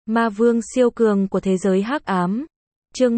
Ma vương siêu cường của thế giới hắc ám. Chương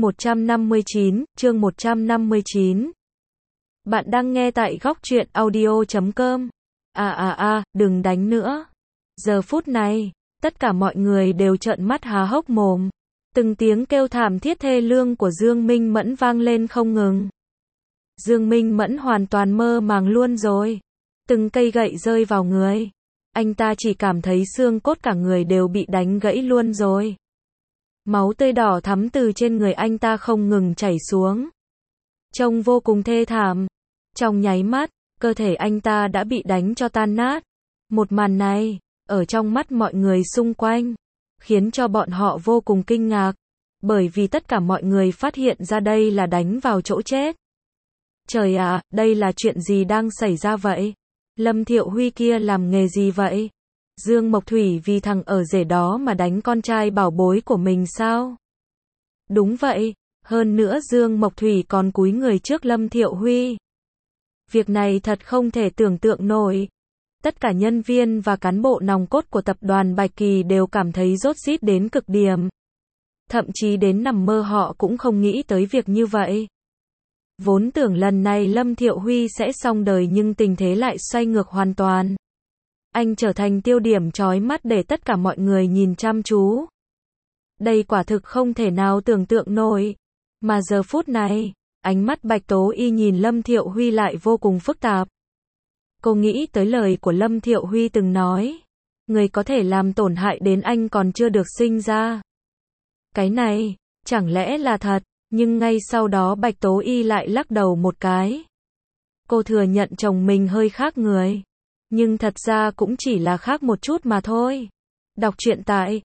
159. Bạn đang nghe tại góc truyện audio.com. Đừng đánh nữa. Giờ phút này, tất cả mọi người đều trợn mắt há hốc mồm. Từng tiếng kêu thảm thiết thê lương của Dương Minh Mẫn vang lên không ngừng. Dương Minh Mẫn hoàn toàn mơ màng luôn rồi. Từng cây gậy rơi vào người. Anh ta chỉ cảm thấy xương cốt cả người đều bị đánh gãy luôn rồi. Máu tươi đỏ thắm từ trên người anh ta không ngừng chảy xuống. Trông vô cùng thê thảm. Trong nháy mắt, cơ thể anh ta đã bị đánh cho tan nát. Một màn này, ở trong mắt mọi người xung quanh, khiến cho bọn họ vô cùng kinh ngạc. Bởi vì tất cả mọi người phát hiện ra đây là đánh vào chỗ chết. Trời ạ, đây là chuyện gì đang xảy ra vậy? Lâm Thiệu Huy kia làm nghề gì vậy? Dương Mộc Thủy vì thằng ở rể đó mà đánh con trai bảo bối của mình sao? Đúng vậy, hơn nữa Dương Mộc Thủy còn cúi người trước Lâm Thiệu Huy. Việc này thật không thể tưởng tượng nổi. Tất cả nhân viên và cán bộ nòng cốt của tập đoàn Bạch Kỳ đều cảm thấy rốt rít đến cực điểm. Thậm chí đến nằm mơ họ cũng không nghĩ tới việc như vậy. Vốn tưởng lần này Lâm Thiệu Huy sẽ xong đời nhưng tình thế lại xoay ngược hoàn toàn. Anh trở thành tiêu điểm chói mắt để tất cả mọi người nhìn chăm chú. Đây quả thực không thể nào tưởng tượng nổi. Mà giờ phút này, ánh mắt Bạch Tố Y nhìn Lâm Thiệu Huy lại vô cùng phức tạp. Cô nghĩ tới lời của Lâm Thiệu Huy từng nói. Người có thể làm tổn hại đến anh còn chưa được sinh ra. Cái này, chẳng lẽ là thật? Nhưng ngay sau đó Bạch Tố Y lại lắc đầu một cái. Cô thừa nhận chồng mình hơi khác người. Nhưng thật ra cũng chỉ là khác một chút mà thôi. Đọc truyện tại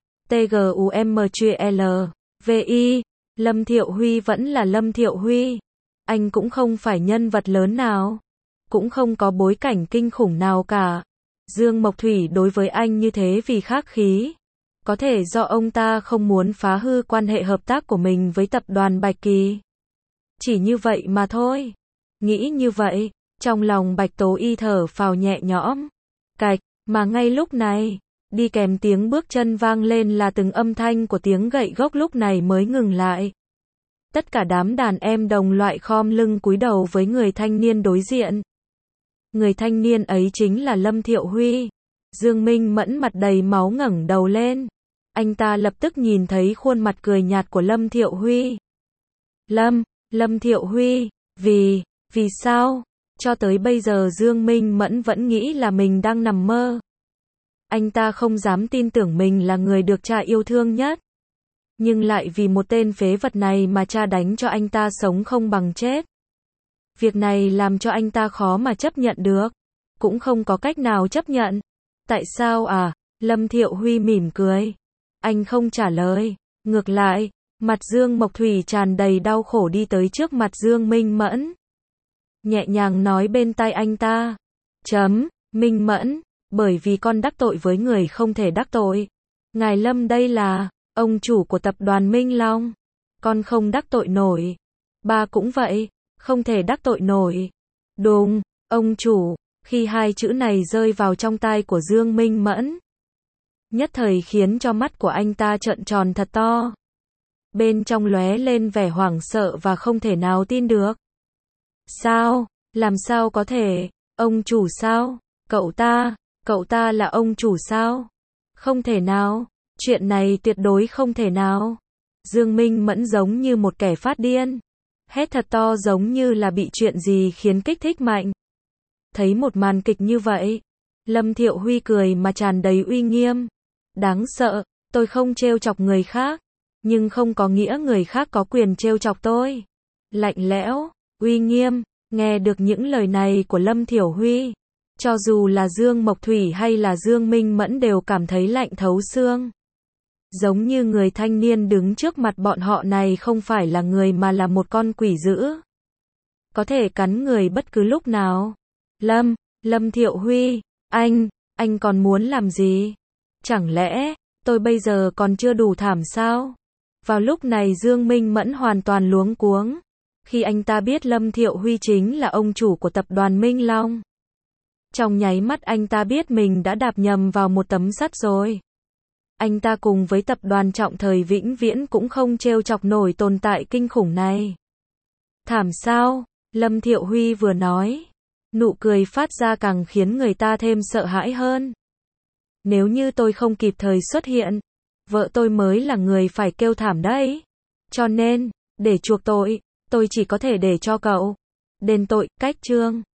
tgumql.vi. Lâm Thiệu Huy vẫn là Lâm Thiệu Huy. Anh cũng không phải nhân vật lớn nào. Cũng không có bối cảnh kinh khủng nào cả. Dương Mộc Thủy đối với anh như thế vì khác khí. Có thể do ông ta không muốn phá hư quan hệ hợp tác của mình với tập đoàn Bạch Kỳ. Chỉ như vậy mà thôi. Nghĩ như vậy, trong lòng Bạch Tố Y thở phào nhẹ nhõm. Cạch, mà ngay lúc này, đi kèm tiếng bước chân vang lên là từng âm thanh của tiếng gậy gốc lúc này mới ngừng lại. Tất cả đám đàn em đồng loại khom lưng cúi đầu với người thanh niên đối diện. Người thanh niên ấy chính là Lâm Thiệu Huy. Dương Minh Mẫn mặt đầy máu ngẩng đầu lên. Anh ta lập tức nhìn thấy khuôn mặt cười nhạt của Lâm Thiệu Huy. Lâm Thiệu Huy, vì sao? Cho tới bây giờ Dương Minh Mẫn vẫn nghĩ là mình đang nằm mơ. Anh ta không dám tin tưởng mình là người được cha yêu thương nhất. Nhưng lại vì một tên phế vật này mà cha đánh cho anh ta sống không bằng chết. Việc này làm cho anh ta khó mà chấp nhận được. Cũng không có cách nào chấp nhận. Tại sao à? Lâm Thiệu Huy mỉm cười. Anh không trả lời. Ngược lại, mặt Dương Mộc Thủy tràn đầy đau khổ đi tới trước mặt Dương Minh Mẫn. Nhẹ nhàng nói bên tai anh ta. Minh Mẫn, bởi vì con đắc tội với người không thể đắc tội. Ngài Lâm đây là ông chủ của tập đoàn Minh Long. Con không đắc tội nổi. Ba cũng vậy, không thể đắc tội nổi. Đúng, ông chủ. Khi hai chữ này rơi vào trong tai của Dương Minh Mẫn, nhất thời khiến cho mắt của anh ta trợn tròn thật to. Bên trong lóe lên vẻ hoảng sợ và không thể nào tin được. Sao? Làm sao có thể? Ông chủ sao? Cậu ta là ông chủ sao? Không thể nào. Chuyện này tuyệt đối không thể nào. Dương Minh Mẫn giống như một kẻ phát điên. Hét thật to giống như là bị chuyện gì khiến kích thích mạnh. Thấy một màn kịch như vậy, Lâm Thiệu Huy cười mà tràn đầy uy nghiêm. Đáng sợ, tôi không trêu chọc người khác, nhưng không có nghĩa người khác có quyền trêu chọc tôi. Lạnh lẽo, uy nghiêm, nghe được những lời này của Lâm Thiệu Huy, cho dù là Dương Mộc Thủy hay là Dương Minh Mẫn đều cảm thấy lạnh thấu xương. Giống như người thanh niên đứng trước mặt bọn họ này không phải là người mà là một con quỷ dữ. Có thể cắn người bất cứ lúc nào. Lâm Thiệu Huy, anh còn muốn làm gì? Chẳng lẽ, tôi bây giờ còn chưa đủ thảm sao? Vào lúc này Dương Minh Mẫn hoàn toàn luống cuống. Khi anh ta biết Lâm Thiệu Huy chính là ông chủ của tập đoàn Minh Long. Trong nháy mắt anh ta biết mình đã đạp nhầm vào một tấm sắt rồi. Anh ta cùng với tập đoàn Trọng Thời vĩnh viễn cũng không trêu chọc nổi tồn tại kinh khủng này. Thảm sao? Lâm Thiệu Huy vừa nói. Nụ cười phát ra càng khiến người ta thêm sợ hãi hơn. Nếu như tôi không kịp thời xuất hiện, vợ tôi mới là người phải kêu thảm đấy. Cho nên, để chuộc tội, tôi chỉ có thể để cho cậu đền tội, cách chương.